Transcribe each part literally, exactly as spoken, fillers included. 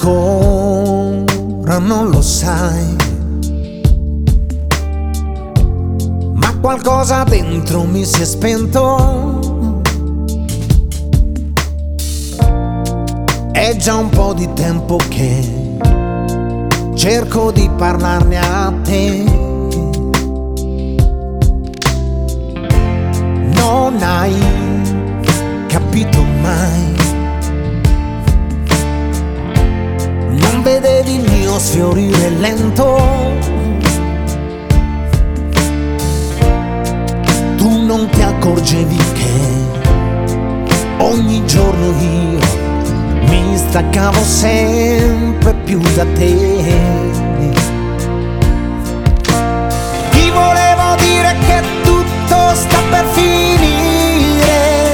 ancora non lo sai, ma qualcosa dentro mi si è spento. È già un po' di tempo che cerco di parlarne a te. Non hai capito mai, non vedevi il mio sfiorire lento. Tu non ti accorgevi che ogni giorno io mi staccavo sempre più da te. Ti volevo dire che tutto sta per finire,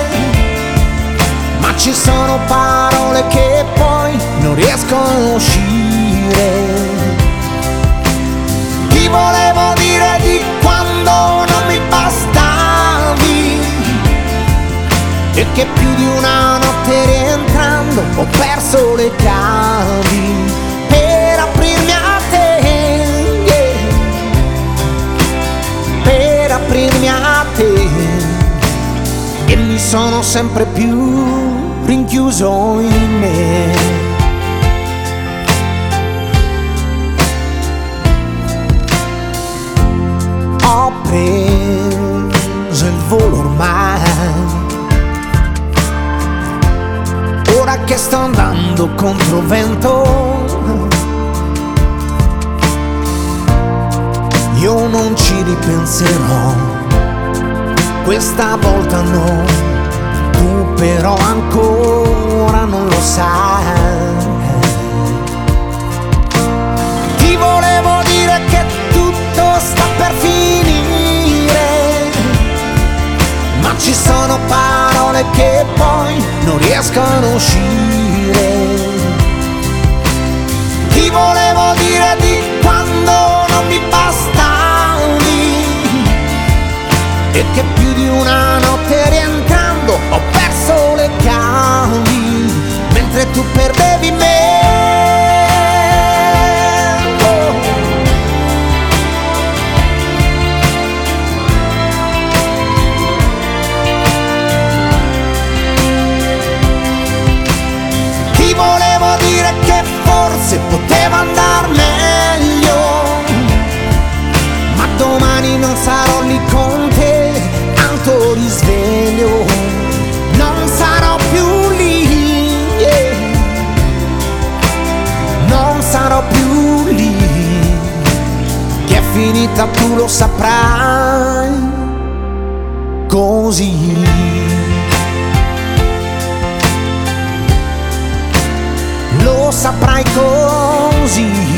ma ci sono parole che poi non riescono a uscire. Ti volevo dire di quando non mi bastavi e che più di una notte rientrando ho perso le chiavi per aprirmi a te, yeah. Per aprirmi a te, e mi sono sempre più rinchiuso in me. Ho preso il volo ormai, ora che sto andando contro vento. Io non ci ripenserò, questa volta no, tu però ancora non lo sai. Ti volevo dire che tutto sta per finire, ma ci sono parole che poi non riescono a uscire. Ti volevo dire di quando non mi bastavi e che più di una notte rientrando ho perso le chiavi mentre tu perdevi me. Oh. Ti volevo dire che forse poteva andar meglio, ma domani non sarò lì con te, alto risveglio, non sarò più lì, yeah. Non sarò più lì, che è finita tu lo saprai, così. Lo saprai così.